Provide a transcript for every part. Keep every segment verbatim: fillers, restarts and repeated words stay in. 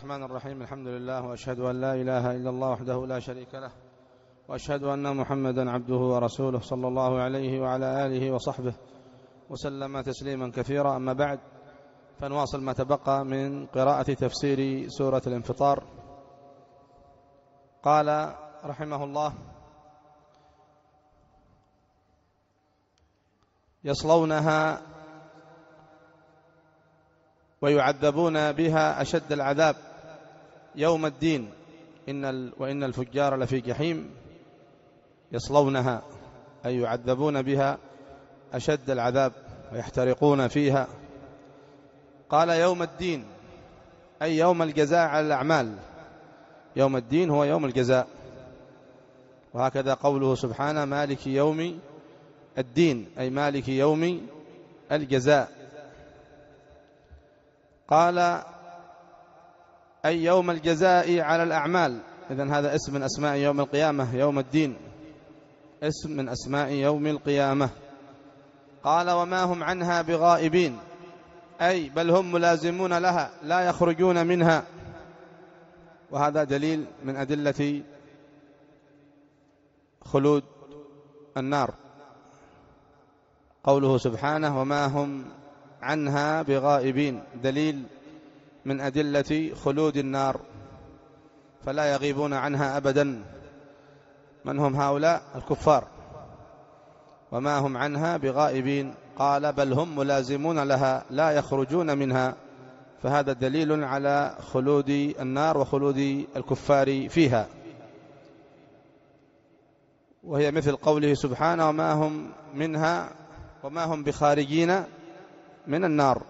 الرحمن الرحيم. الحمد لله، وأشهد أن لا إله إلا الله وحده لا شريك له، وأشهد أن محمدا عبده ورسوله صلى الله عليه وعلى آله وصحبه وسلم تسليما كثيرا. أما بعد، فنواصل ما تبقى من قراءة تفسير سورة الانفطار. قال رحمه الله: يصلونها ويعذبون بها أشد العذاب يوم الدين، إن وإن الفجار لفي جحيم. يصلونها أي يعذبون بها أشد العذاب ويحترقون فيها. قال يوم الدين أي يوم الجزاء على الأعمال. يوم الدين هو يوم الجزاء، وهكذا قوله سبحانه: مالك يوم الدين أي مالك يوم الجزاء. قال أي يوم الجزاء على الأعمال، إذن هذا اسم من أسماء يوم القيامة. يوم الدين اسم من أسماء يوم القيامة. قال وما هم عنها بغائبين، أي بل هم ملازمون لها لا يخرجون منها. وهذا دليل من أدلة خلود النار، قوله سبحانه: وما هم عنها بغائبين، دليل من أدلة خلود النار، فلا يغيبون عنها أبدا. من هم هؤلاء؟ الكفار. وما هم عنها بغائبين، قال بل هم ملازمون لها لا يخرجون منها، فهذا دليل على خلود النار وخلود الكفار فيها. وهي مثل قوله سبحانه: وما هم منها وما هم بخارجين من النار.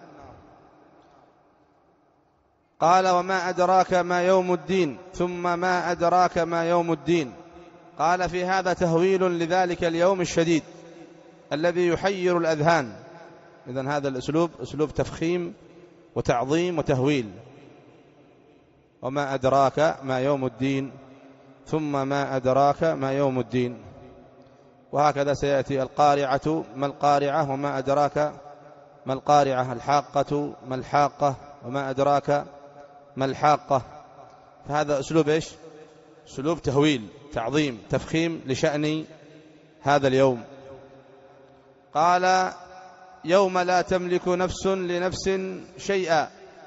قال وما أدراك ما يوم الدين، ثم ما أدراك ما يوم الدين. قال في هذا تهويل لذلك اليوم الشديد الذي يحير الأذهان. إذن هذا الأسلوب أسلوب تفخيم وتعظيم وتهويل. وما أدراك ما يوم الدين، ثم ما أدراك ما يوم الدين. وهكذا سيأتي القارعة ما القارعة، وما أدراك ما القارعة، الحاقة ما الحاقة، وما أدراك ما الحاقة. فهذا أسلوب إيش؟ أسلوب تهويل، تعظيم، تفخيم لشأن هذا اليوم. قال يوم لا تملك نفس لنفس شيئا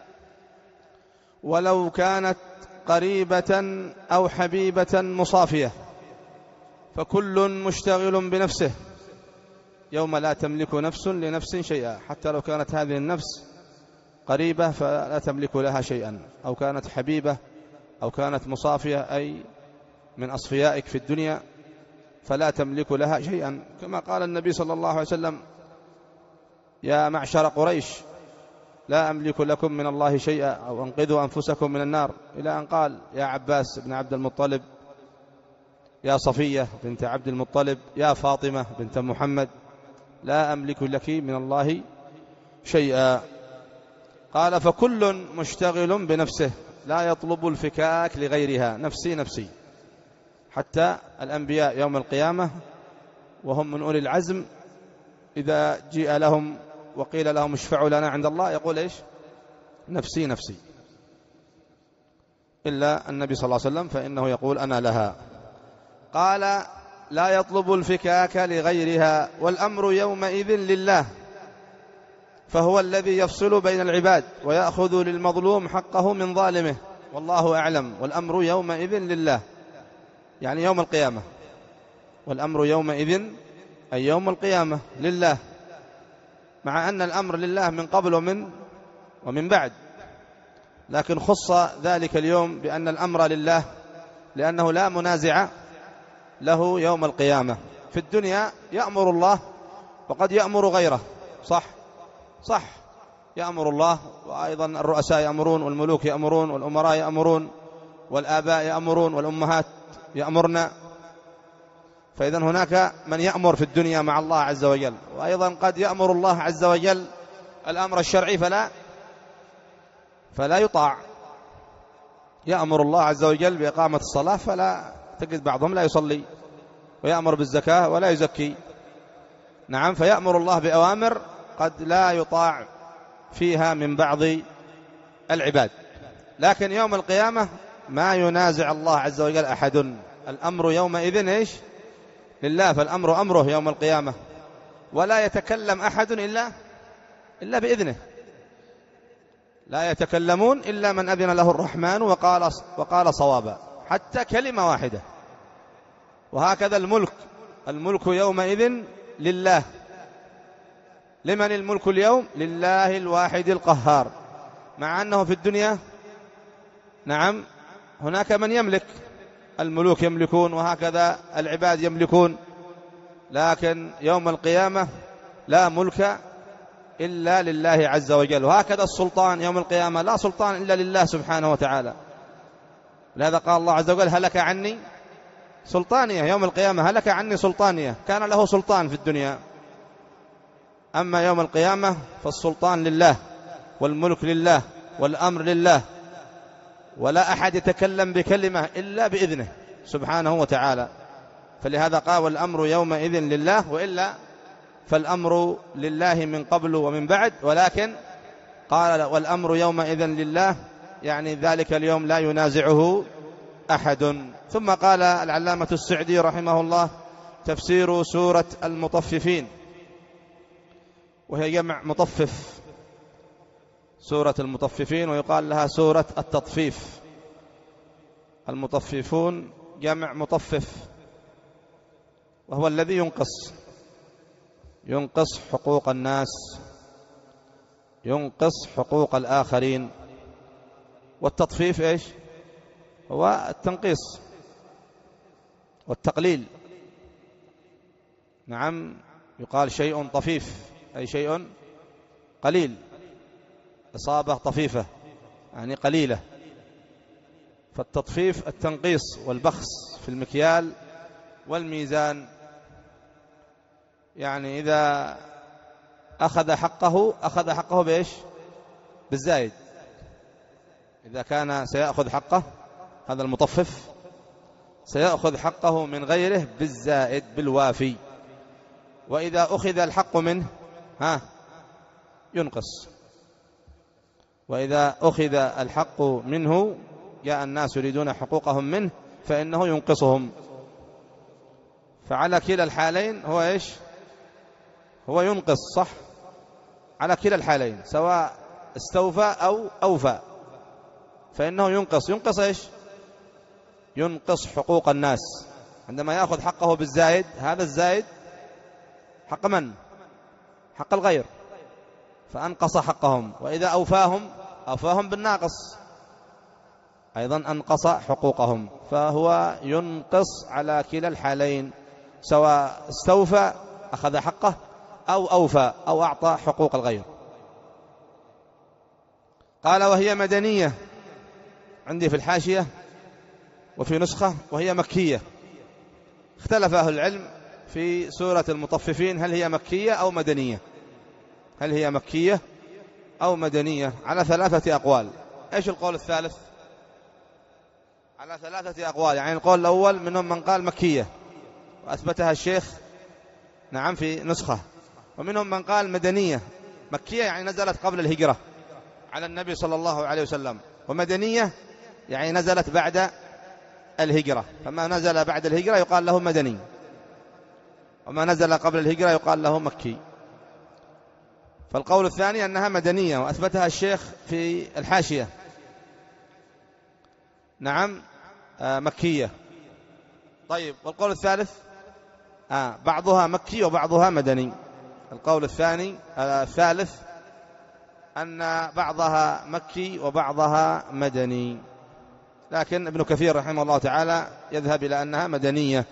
ولو كانت قريبة أو حبيبة مصافية، فكل مشتغل بنفسه. يوم لا تملك نفس لنفس شيئا، حتى لو كانت هذه النفس قريبة فلا تملك لها شيئا، أو كانت حبيبة، أو كانت مصافية أي من أصفيائك في الدنيا، فلا تملك لها شيئا. كما قال النبي صلى الله عليه وسلم: يا معشر قريش لا أملك لكم من الله شيئا، أو أنقذوا أنفسكم من النار، إلى أن قال: يا عباس بن عبد المطلب، يا صفية بنت عبد المطلب، يا فاطمة بنت محمد، لا أملك لك من الله شيئا. قال فكل مشتغل بنفسه لا يطلب الفكاك لغيرها، نفسي نفسي. حتى الأنبياء يوم القيامة وهم من أولي العزم، إذا جيء لهم وقيل لهم اشفعوا لنا عند الله، يقول إيش؟ نفسي نفسي. إلا النبي صلى الله عليه وسلم فإنه يقول أنا لها. قال لا يطلب الفكاك لغيرها، والأمر يومئذ لله، فهو الذي يفصل بين العباد ويأخذ للمظلوم حقه من ظالمه، والله أعلم. والأمر يومئذ لله يعني يوم القيامة، والأمر يومئذ أي يوم القيامة لله، مع أن الأمر لله من قبل ومن ومن بعد، لكن خص ذلك اليوم بأن الأمر لله لأنه لا منازع له يوم القيامة. في الدنيا يأمر الله وقد يأمر غيره، صح صح يأمر الله، وأيضا الرؤساء يأمرون، والملوك يأمرون، والأمراء يأمرون، والآباء يأمرون، والأمهات يأمرن. فإذا هناك من يأمر في الدنيا مع الله عز وجل، وأيضا قد يأمر الله عز وجل الأمر الشرعي فلا فلا يطاع. يأمر الله عز وجل بإقامة الصلاة فلا تجد بعضهم لا يصلي، ويأمر بالزكاة ولا يزكي. نعم، فيأمر الله بأوامر قد لا يطاع فيها من بعض العباد. لكن يوم القيامة ما ينازع الله عز وجل أحد، الأمر يومئذ إيش؟ لله، فالأمر أمره يوم القيامة، ولا يتكلم أحد إلا إلا بإذنه، لا يتكلمون إلا من أذن له الرحمن وقال وقال صوابا، حتى كلمة واحدة. وهكذا الملك، الملك يومئذ لله. لمن الملك اليوم؟ لله الواحد القهار. مع أنه في الدنيا نعم هناك من يملك، الملوك يملكون وهكذا العباد يملكون، لكن يوم القيامة لا ملك إلا لله عز وجل. وهكذا السلطان يوم القيامة لا سلطان إلا لله سبحانه وتعالى. لهذا قال الله عز وجل هلك عني سلطانية، يوم القيامة هلك عني سلطانية، كان له سلطان في الدنيا. أما يوم القيامة فالسلطان لله والملك لله والأمر لله، ولا أحد يتكلم بكلمة إلا بإذنه سبحانه وتعالى. فلهذا قال والأمر يومئذ لله، وإلا فالأمر لله من قبل ومن بعد، ولكن قال والأمر يومئذ لله، يعني ذلك اليوم لا ينازعه أحد. ثم قال العلامة السعدي رحمه الله تفسير سورة المطففين، وهي جمع مطفف، سورة المطففين، ويقال لها سورة التطفيف. المطففون جمع مطفف، وهو الذي ينقص ينقص حقوق الناس، ينقص حقوق الآخرين. والتطفيف إيش؟ هو التنقيص والتقليل. نعم، يقال شيء طفيف أي شيء قليل، إصابة طفيفة يعني قليلة. فالتطفيف التنقيص والبخس في المكيال والميزان، يعني إذا أخذ حقه أخذ حقه بإيش؟ بالزايد. إذا كان سيأخذ حقه هذا المطفف سيأخذ حقه من غيره بالزائد بالوافي، وإذا أخذ الحق منه ها ينقص، وإذا أخذ الحق منه جاء الناس يريدون حقوقهم منه فإنه ينقصهم. فعلى كلا الحالين هو إيش؟ هو ينقص، صح؟ على كلا الحالين سواء استوفى أو أوفى فإنه ينقص. ينقص إيش؟ ينقص حقوق الناس. عندما يأخذ حقه بالزايد، هذا الزايد حق من؟ حق الغير، فأنقص حقهم. وإذا أوفاهم أوفاهم بالناقص، أيضا أنقص حقوقهم. فهو ينقص على كلا الحالين، سواء استوفى أخذ حقه أو أوفى أو أعطى حقوق الغير. قال وهي مدنية عندي في الحاشية وفي نسخة، وهي مكية. اختلف أهل العلم في سورة المطففين هل هي مكية أو مدنية، هل هي مكية أو مدنية، على ثلاثة أقوال. إيش القول الثالث؟ على ثلاثة أقوال، يعني القول الأول منهم من قال مكية وأثبتها الشيخ نعم في نسخة، ومنهم من قال مدنية. مكية يعني نزلت قبل الهجرة على النبي صلى الله عليه وسلم، ومدنية يعني نزلت بعد الهجرة، فما نزل بعد الهجرة يقال له مدني، وما نزل قبل الهجرة يقال له مكي. فالقول الثاني أنها مدنية وأثبتها الشيخ في الحاشية نعم آه مكية. طيب والقول الثالث آه بعضها مكي وبعضها مدني. القول الثاني آه الثالث أن بعضها مكي وبعضها مدني، لكن ابن كثير رحمه الله تعالى يذهب إلى أنها مدنية،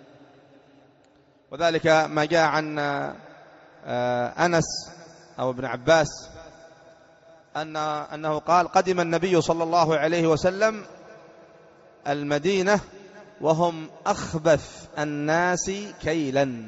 وذلك ما جاء عن أنس أو ابن عباس أن أنه قال قدم النبي صلى الله عليه وسلم المدينة وهم أخبث الناس كيلا.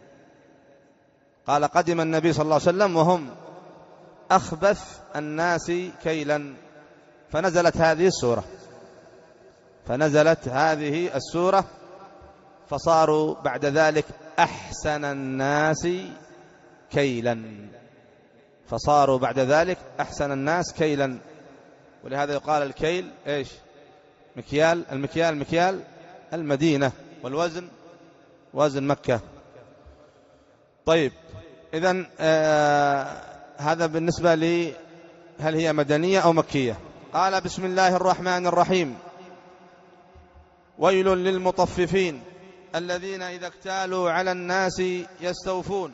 قال قدم النبي صلى الله عليه وسلم وهم أخبث الناس كيلا، فنزلت هذه السورة فنزلت هذه السورة فصاروا بعد ذلك أحسن الناس كيلا فصاروا بعد ذلك أحسن الناس كيلا. ولهذا يقال الكيل إيش؟ مكيال. المكيال مكيال المدينة، والوزن وزن مكة. طيب، إذن آه هذا بالنسبة لي هل هي مدنية أو مكية. قال بسم الله الرحمن الرحيم: ويل للمطففين الذين إذا اكتالوا على الناس يستوفون.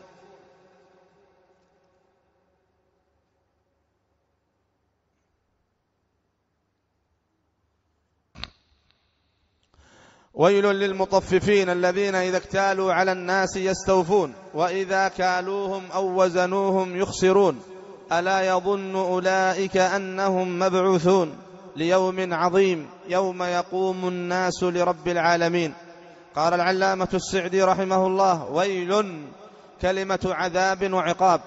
ويل للمطففين الذين إذا اكتالوا على الناس يستوفون وإذا كالوهم أو وزنوهم يخسرون ألا يظن أولئك أنهم مبعوثون ليوم عظيم يوم يقوم الناس لرب العالمين. قال العلامة السعدي رحمه الله: ويل كلمة عذاب وعقاب،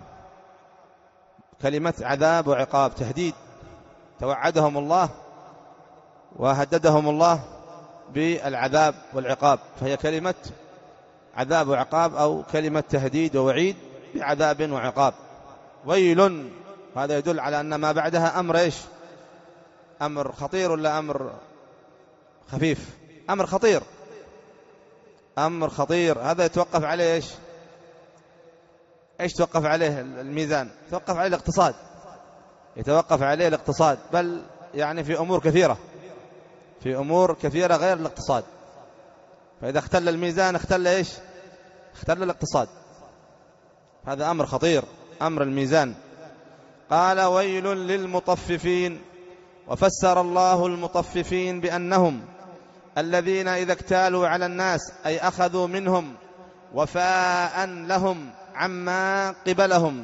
كلمة عذاب وعقاب تهديد، توعدهم الله وهددهم الله بالعذاب والعقاب، فهي كلمة عذاب وعقاب أو كلمة تهديد ووعيد بعذاب وعقاب. ويل، هذا يدل على أن ما بعدها أمر إيش؟ أمر خطير ولا أمر خفيف؟ أمر خطير، أمر خطير. هذا يتوقف عليه إيش؟ إيش توقف عليه الميزان؟ يتوقف عليه الاقتصاد، يتوقف عليه الاقتصاد، بل يعني في أمور كثيرة، في أمور كثيرة غير الاقتصاد. فإذا اختل الميزان اختل إيش؟ اختل الاقتصاد. هذا أمر خطير، أمر الميزان. قال: ويل للمطففين. وفسر الله المطففين بأنهم الذين إذا اكتالوا على الناس أي أخذوا منهم وفاء لهم عما قبلهم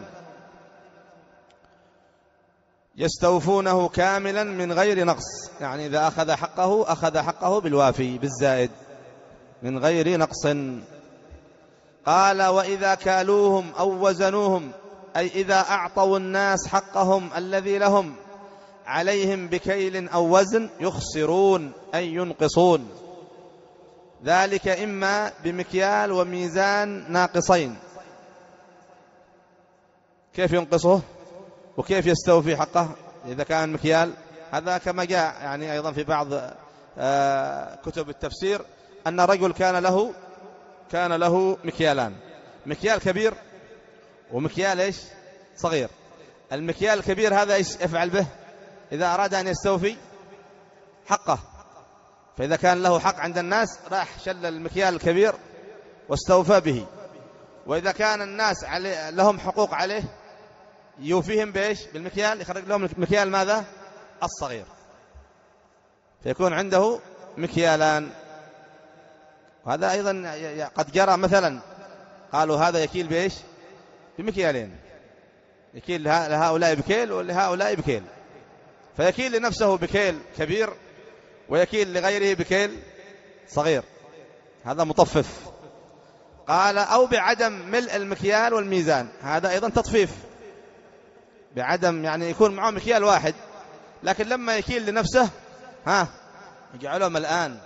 يستوفونه كاملا من غير نقص، يعني إذا أخذ حقه أخذ حقه بالوافي بالزائد من غير نقص. قال: وإذا كالوهم أو وزنوهم أي إذا أعطوا الناس حقهم الذي لهم عليهم بكيل أو وزن يخسرون أي ينقصون، ذلك إما بمكيال وميزان ناقصين. كيف ينقصه وكيف يستوفي حقه إذا كان مكيال؟ هذا كما جاء يعني أيضا في بعض كتب التفسير أن رجل كان له كان له مكيالان، مكيال كبير ومكيال إيش؟ صغير. المكيال الكبير هذا إيش يفعل به إذا أراد أن يستوفي حقه؟ فإذا كان له حق عند الناس راح شل المكيال الكبير واستوفى به، وإذا كان الناس علي لهم حقوق عليه يوفيهم بإيش؟ بالمكيال، يخرج لهم المكيال ماذا؟ الصغير، فيكون عنده مكيالان. وهذا أيضا قد جرى مثلا، قالوا هذا يكيل بإيش؟ بمكيالين، يكيل لهؤلاء بكيل ولهؤلاء بكيل، فيكيل لنفسه بكيل كبير ويكيل لغيره بكيل صغير، هذا مطفف. قال: أو بعدم ملء المكيال والميزان، هذا أيضا تطفيف، بعدم يعني يكون معه مكيال واحد لكن لما يكيل لنفسه ها يجعله ملآن،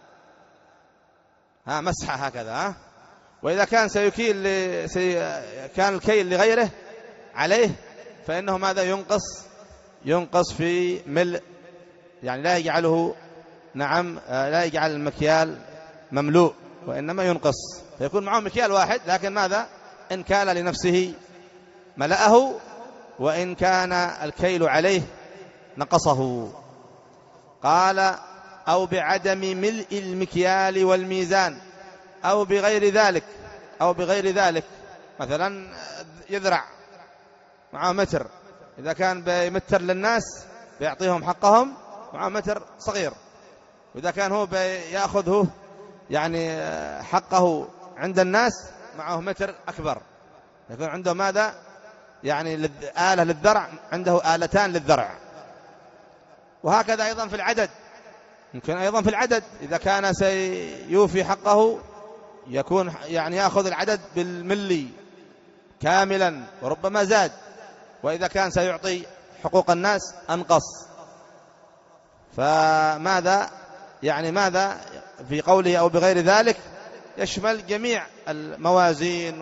ها مسحة هكذا. ها وإذا كان سيكيل ل... سي... كان الكيل لغيره عليه فإنه ماذا؟ ينقص ينقص في ملء، يعني لا يجعله نعم لا يجعل المكيال مملوء وإنما ينقص، فيكون معه مكيال واحد لكن ماذا؟ إن كان لنفسه ملأه، وإن كان الكيل عليه نقصه. قال: أو بعدم ملء المكيال والميزان أو بغير ذلك، أو بغير ذلك مثلا يذرع معه متر، إذا كان بمتر للناس بيعطيهم حقهم معه متر صغير، وإذا كان هو بيأخذه يعني حقه عند الناس معه متر أكبر، يكون عنده ماذا؟ يعني آلة للذرع، عنده آلتان للذرع. وهكذا أيضا في العدد، يمكن أيضا في العدد إذا كان سيوفي حقه يكون يعني يأخذ العدد بالملي كاملا وربما زاد، وإذا كان سيعطي حقوق الناس أنقص. فماذا يعني ماذا في قوله أو بغير ذلك؟ يشمل جميع الموازين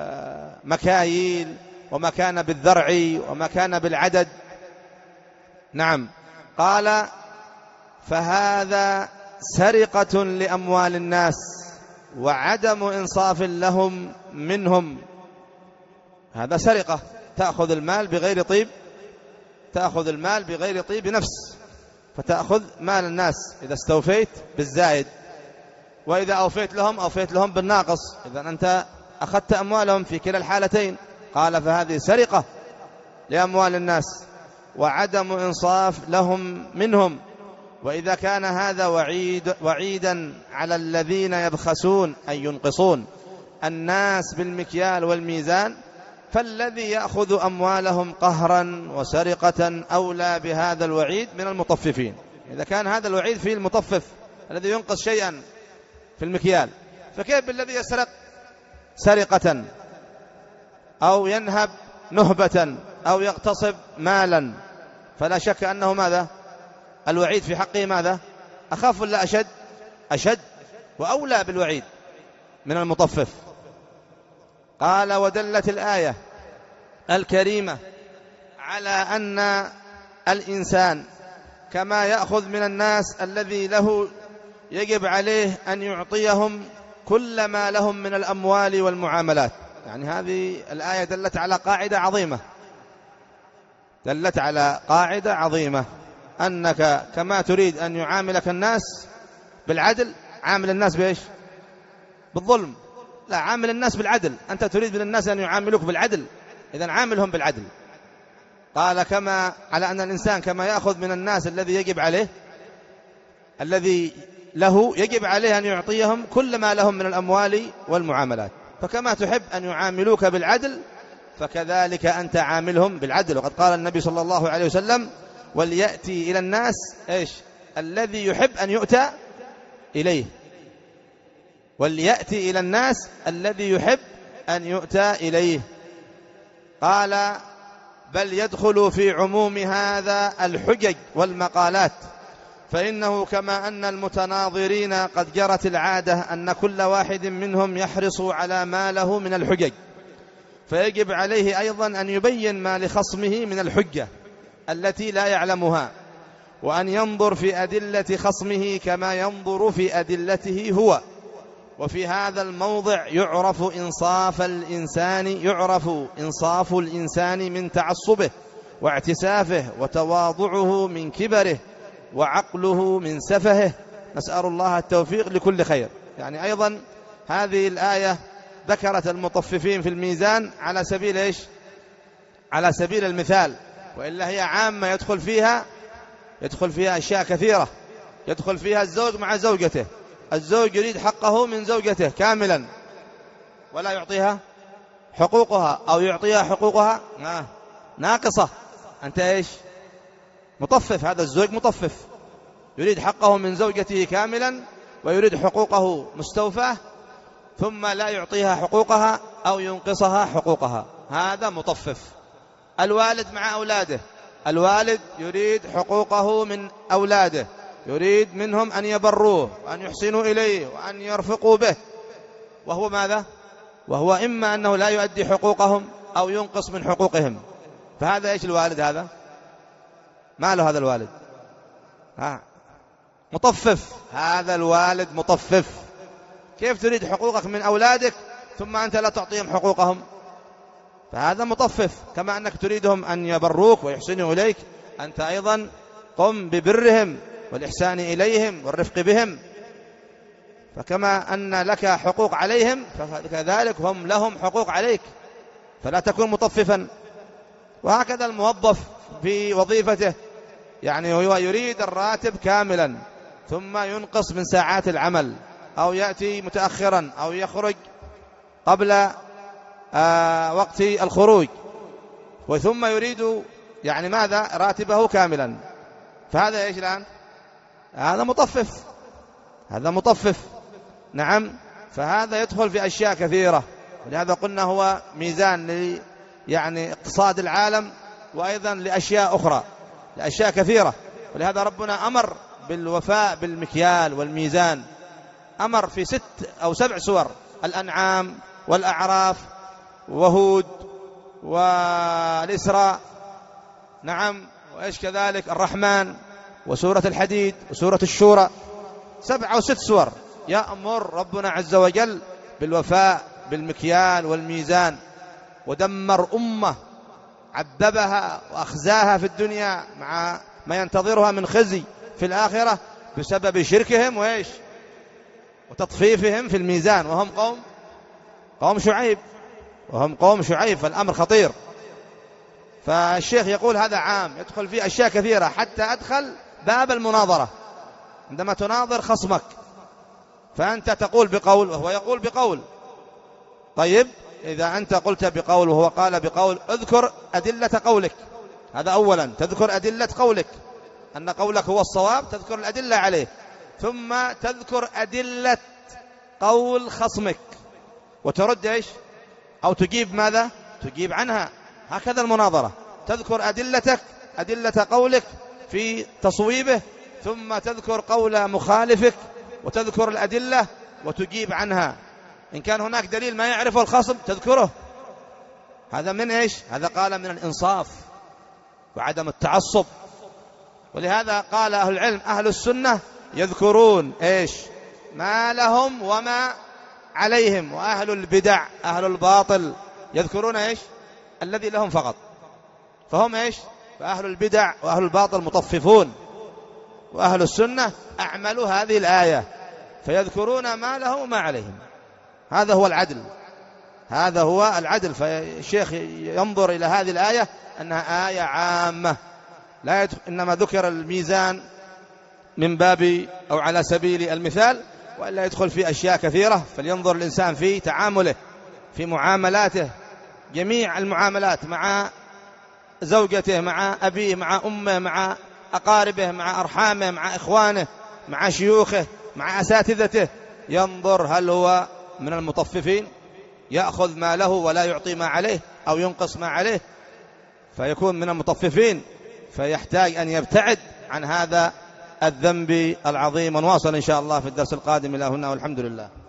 والمكاييل وما كان بالذرع وما كان بالعدد، نعم. قال فهذا سرقة لأموال الناس وعدم إنصاف لهم منهم. هذا سرقة، تأخذ المال بغير طيب، تأخذ المال بغير طيب نفس، فتأخذ مال الناس إذا استوفيت بالزايد، وإذا أوفيت لهم أوفيت لهم بالناقص، إذا أنت أخذت أموالهم في كلا الحالتين. قال فهذه سرقة لأموال الناس وعدم إنصاف لهم منهم. وإذا كان هذا وعيد وعيدا على الذين يبخسون أي ينقصون الناس بالمكيال والميزان، فالذي يأخذ أموالهم قهرا وسرقة أولى بهذا الوعيد من المطففين. إذا كان هذا الوعيد في المطفف الذي ينقص شيئا في المكيال، فكيف بالذي يسرق سرقة أو ينهب نهبة أو يغتصب مالا؟ فلا شك أنه ماذا؟ الوعيد في حقه ماذا؟ أخاف ولا أشد؟ أشد وأولى بالوعيد من المطفف. قال ودلت الآية الكريمة على أن الإنسان كما يأخذ من الناس الذي له يجب عليه أن يعطيهم كل ما لهم من الأموال والمعاملات. يعني هذه الآية دلت على قاعدة عظيمة، دلت على قاعدة عظيمة أنك كما تريد أن يعاملك الناس بالعدل، عامل الناس بإيش؟ بالظلم. لا، عامل الناس بالعدل. أنت تريد من الناس أن يعاملوك بالعدل، إذن عاملهم بالعدل. قال كما على أن الإنسان كما يأخذ من الناس الذي يجب عليه، الذي له يجب عليه أن يعطيهم كل ما لهم من الأموال والمعاملات، فكما تحب أن يعاملوك بالعدل فكذلك أنت عاملهم بالعدل. وقد قال النبي صلى الله عليه وسلم وليأتي إلى الناس إيش؟ الذي يحب أن يؤتى إليه. وليأتي إلى الناس الذي يحب أن يؤتى إليه. قال بل يدخل في عموم هذا الحجج والمقالات، فإنه كما أن المتناظرين قد جرت العادة أن كل واحد منهم يحرص على ما له من الحجج، فيجب عليه أيضا أن يبين ما لخصمه من الحجة التي لا يعلمها، وأن ينظر في أدلة خصمه كما ينظر في أدلته هو. وفي هذا الموضع يعرف إنصاف الإنسان يعرف إنصاف الإنسان من تعصبه واعتسافه، وتواضعه من كبره، وعقله من سفهه. نسأل الله التوفيق لكل خير. يعني أيضا هذه الآية ذكرت المطففين في الميزان على سبيل إيش؟ على سبيل المثال، وإلا هي عامة يدخل فيها يدخل فيها أشياء كثيرة. يدخل فيها الزوج مع زوجته، الزوج يريد حقه من زوجته كاملا ولا يعطيها حقوقها، أو يعطيها حقوقها ناقصة. أنت إيش؟ مطفف. هذا الزوج مطفف، يريد حقه من زوجته كاملا ويريد حقوقه مستوفاة، ثم لا يعطيها حقوقها أو ينقصها حقوقها. هذا مطفف. الوالد مع أولاده، الوالد يريد حقوقه من أولاده، يريد منهم أن يبروه وأن يحسنوا إليه وأن يرفقوا به، وهو ماذا؟ وهو إما أنه لا يؤدي حقوقهم أو ينقص من حقوقهم. فهذا إيش الوالد؟ هذا ما له هذا الوالد ها مطفف. هذا الوالد مطفف. كيف تريد حقوقك من أولادك ثم أنت لا تعطيهم حقوقهم؟ فهذا مطفف. كما أنك تريدهم أن يبروك ويحسنوا إليك، أنت أيضا قم ببرهم والإحسان إليهم والرفق بهم. فكما أن لك حقوق عليهم فكذلك هم لهم حقوق عليك، فلا تكون مطففا. وهكذا الموظف في وظيفته، يعني هو يريد الراتب كاملا ثم ينقص من ساعات العمل، أو يأتي متأخرا، أو يخرج قبل آه وقت الخروج، وثم يريد يعني ماذا؟ راتبه كاملا. فهذا إيش الآن؟ هذا مطفف. هذا مطفف. نعم. فهذا يدخل في أشياء كثيرة، ولهذا قلنا هو ميزان ل يعني اقتصاد العالم، وأيضا لأشياء أخرى، لأشياء كثيرة. ولهذا ربنا أمر بالوفاء بالمكيال والميزان، أمر في ست أو سبع سور: الأنعام والأعراف وهود والإسراء، نعم، وإيش كذلك الرحمن وسورة الحديد وسورة الشورى، سبع أو ست سور يأمر ربنا عز وجل بالوفاء بالمكيال والميزان، ودمر أمة عذبها وأخزاها في الدنيا مع ما ينتظرها من خزي في الآخرة بسبب شركهم وإيش وتطفيفهم في الميزان، وهم قوم قوم شعيب وهم قوم شعيب فالأمر خطير. فالشيخ يقول هذا عام يدخل فيه أشياء كثيرة، حتى أدخل باب المناظرة. عندما تناظر خصمك فأنت تقول بقول وهو يقول بقول، طيب إذا أنت قلت بقول وهو قال بقول، اذكر أدلة قولك. هذا أولا، تذكر أدلة قولك أن قولك هو الصواب، تذكر الأدلة عليه، ثم تذكر أدلة قول خصمك وترد إيش أو تجيب ماذا تجيب عنها. هكذا المناظرة، تذكر أدلتك أدلة قولك في تصويبه، ثم تذكر قول مخالفك وتذكر الأدلة وتجيب عنها. إن كان هناك دليل ما يعرفه الخصم تذكره. هذا من إيش هذا قال من الإنصاف وعدم التعصب. ولهذا قال أهل العلم أهل السنة يذكرون إيش ما لهم وما عليهم، وأهل البدع أهل الباطل يذكرون إيش الذي لهم فقط. فهم إيش فأهل البدع وأهل الباطل مطففون، وأهل السنة أعملوا هذه الآية فيذكرون ما لهم وما عليهم. هذا هو العدل، هذا هو العدل. فالشيخ ينظر إلى هذه الآية أنها آية عامة، لا يدخل إنما ذكر الميزان من باب أو على سبيل المثال، وإلا يدخل في أشياء كثيرة. فلينظر الإنسان في تعامله في معاملاته، جميع المعاملات مع زوجته مع أبيه مع أمه مع أقاربه مع أرحامه مع إخوانه مع شيوخه مع أساتذته، ينظر هل هو من المطففين يأخذ ما له ولا يعطي ما عليه أو ينقص ما عليه، فيكون من المطففين، فيحتاج أن يبتعد عن هذا الذنب العظيم. ونواصل إن شاء الله في الدرس القادم إلى هنا، والحمد لله.